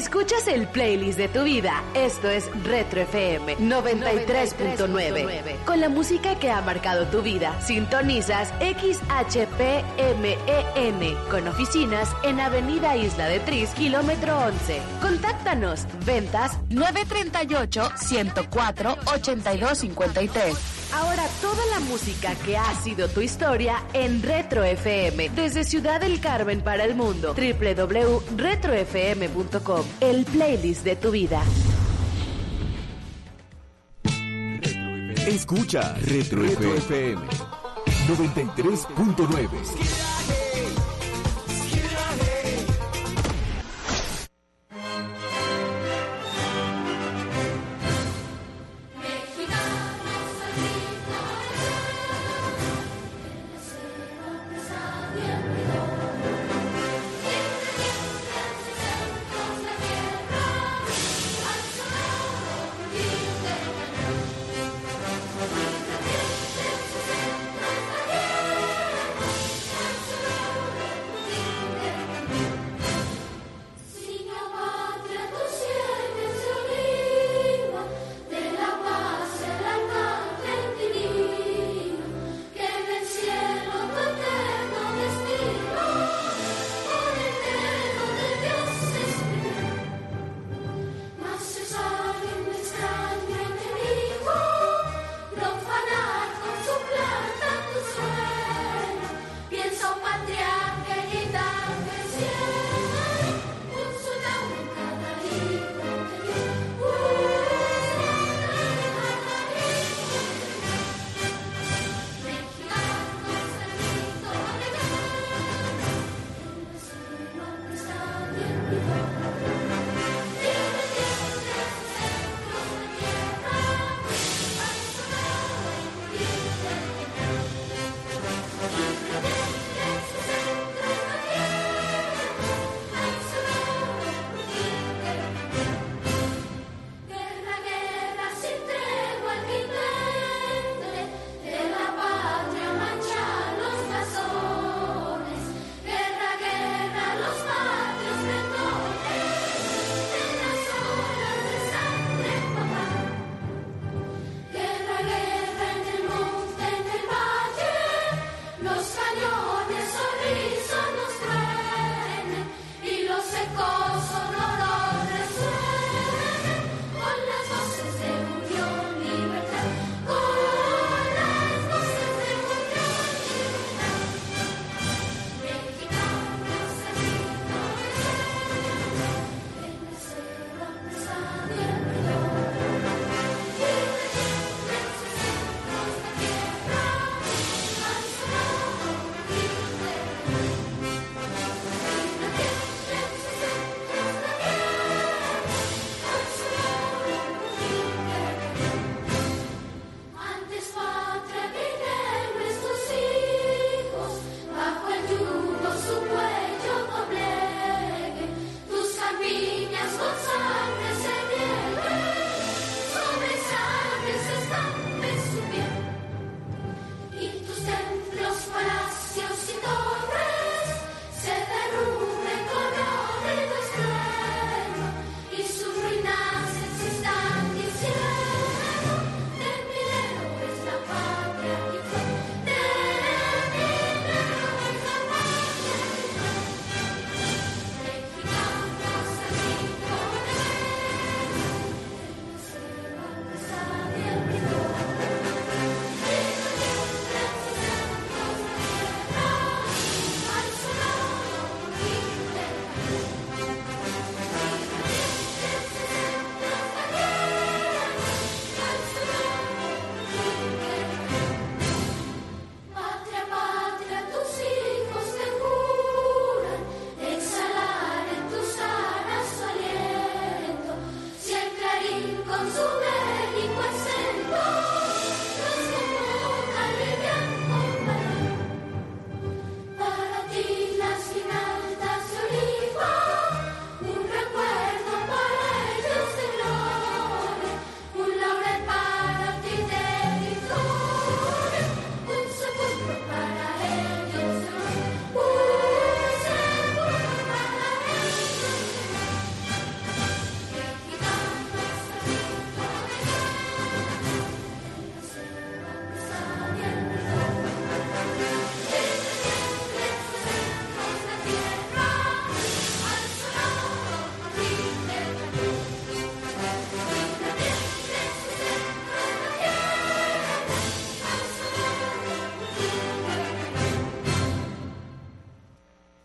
Escuchas el playlist de tu vida. Esto es Retro FM 93.9. Con la música que ha marcado tu vida. Sintonizas XHPMEN con oficinas en Avenida Isla de Tris, kilómetro 11. Contáctanos. Ventas 938-104-8253. Ahora toda la música que ha sido tu historia en Retro FM. Desde Ciudad del Carmen para el mundo. www.retrofm.com. El playlist de tu vida. Escucha Retro FM 93.9.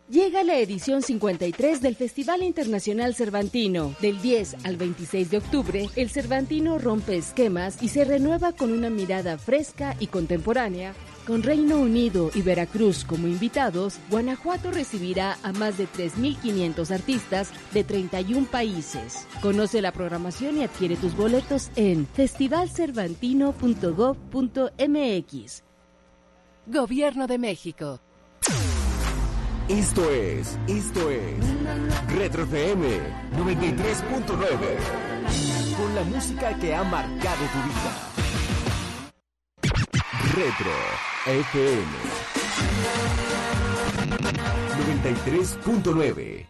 Llega la edición 53 del Festival Internacional Cervantino. Del 10 al 26 de octubre, el Cervantino rompe esquemas y se renueva con una mirada fresca y contemporánea. Con Reino Unido y Veracruz como invitados, Guanajuato recibirá a más de 3.500 artistas de 31 países. Conoce la programación y adquiere tus boletos en festivalcervantino.gov.mx. Gobierno de México. Esto es Retro FM 93.9, con la música que ha marcado tu vida. Retro FM 93.9.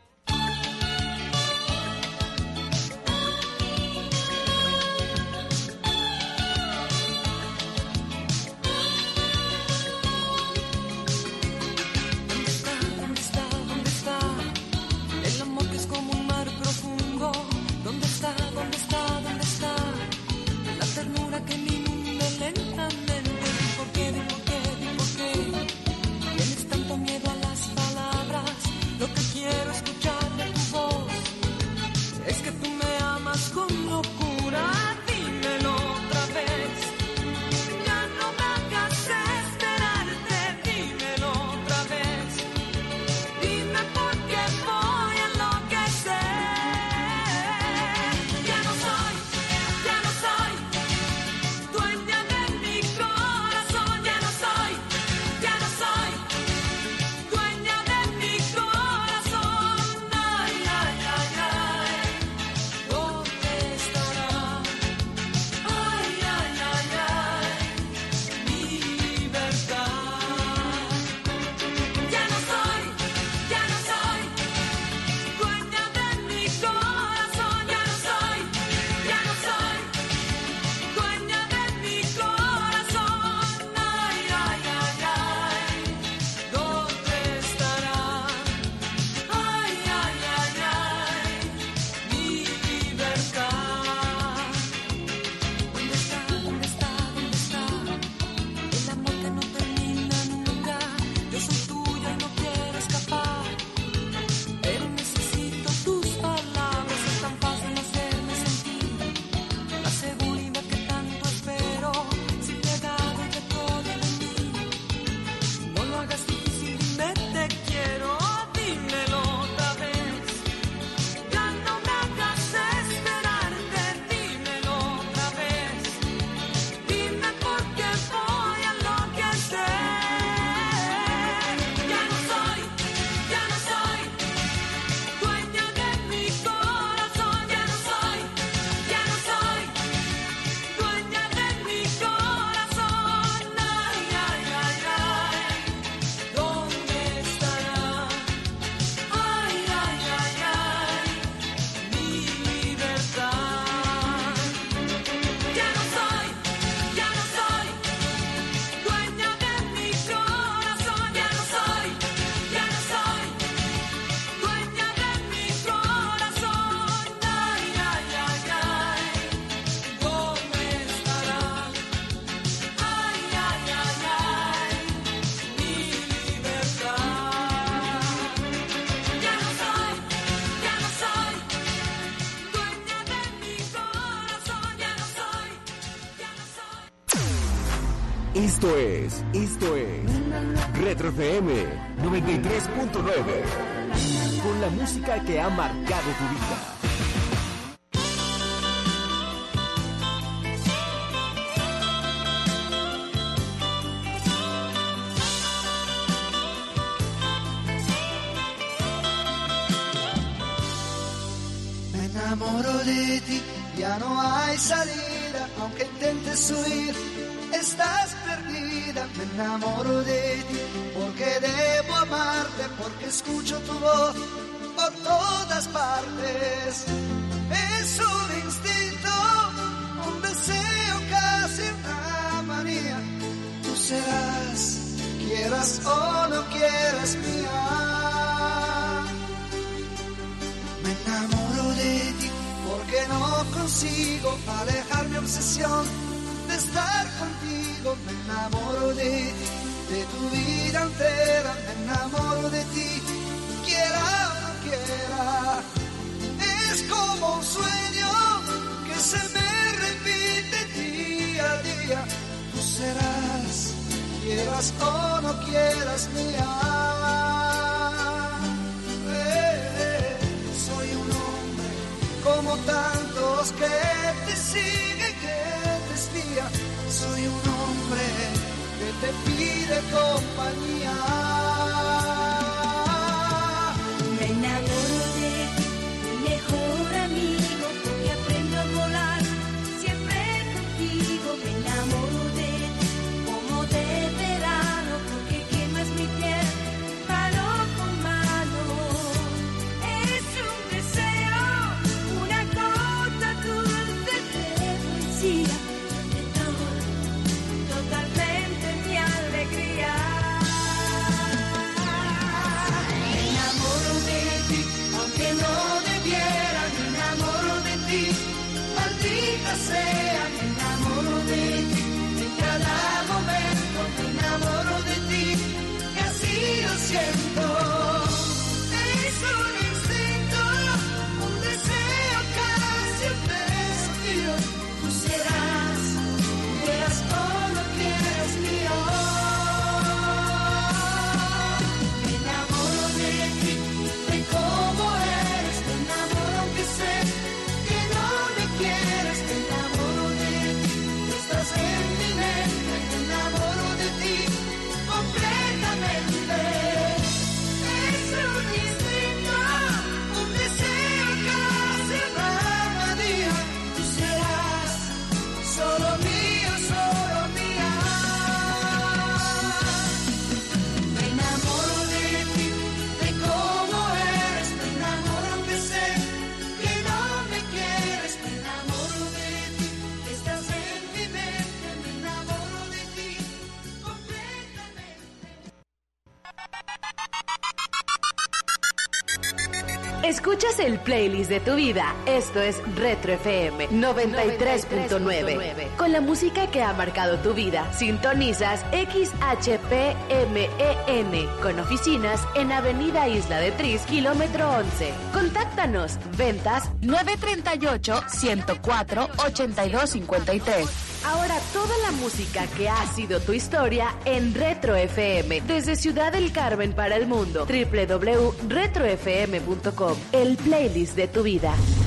Esto es Retro FM 93.9, con la música que ha marcado tu vida. Me enamoro de ti, ya no hay salida, aunque intentes huir, estás perdida. Me enamoro de ti, porque debo amarte, porque escucho tu voz por todas partes. Es un instinto, un deseo, casi una manía. Tú serás, quieras o no quieras, mía. Me enamoro de ti, porque no consigo alejar mi obsesión de estar contigo. Me enamoro de ti, de tu vida entera. Me enamoro de ti, seas mía. Soy un hombre como tantos que te sigue, que te espía. Soy un hombre que te pide compañía. Me enamoro de ti, mi mejor amigo, porque aprendo a volar siempre contigo. Me enamoro de ti como de verano, porque quemas mi piel mano con mano. Es un deseo, una gota dulce de poesía, de todo, totalmente mi alegría. Me enamoro de ti, aunque no debiera. Me enamoro de ti, maldita sea. Me enamoro de ti, en cada momento. Me enamoro de ti, y así lo siento. Es un instinto, un deseo, casi un desafío. Tú serás, quieras o no quieras, mío. Me enamoro de ti, de cómo eres. Me enamoro aunque sé que no me quieres. Me enamoro de ti, estás en mi mente. Me enamoro de ti completamente. Es un instinto, un deseo, casi una manía. Tú serás solo mío, solo mía. Me enamoro de ti, de cómo eres. Me enamoro aunque sé que no me quieres. Me enamoro de ti, estás en mi mente. Me enamoro de ti completamente. Escuchas el playlist de tu vida. Esto es Retro FM 93.9. Con la música que ha marcado tu vida. Sintonizas XHPMEN. Con oficinas en Avenida Isla de Tris, kilómetro 11. Contáctanos. Ventas 938-104-8253. Ahora toda la música que ha sido tu historia en Retro FM. Desde Ciudad del Carmen para el mundo. www.retrofm.com. El playlist de tu vida.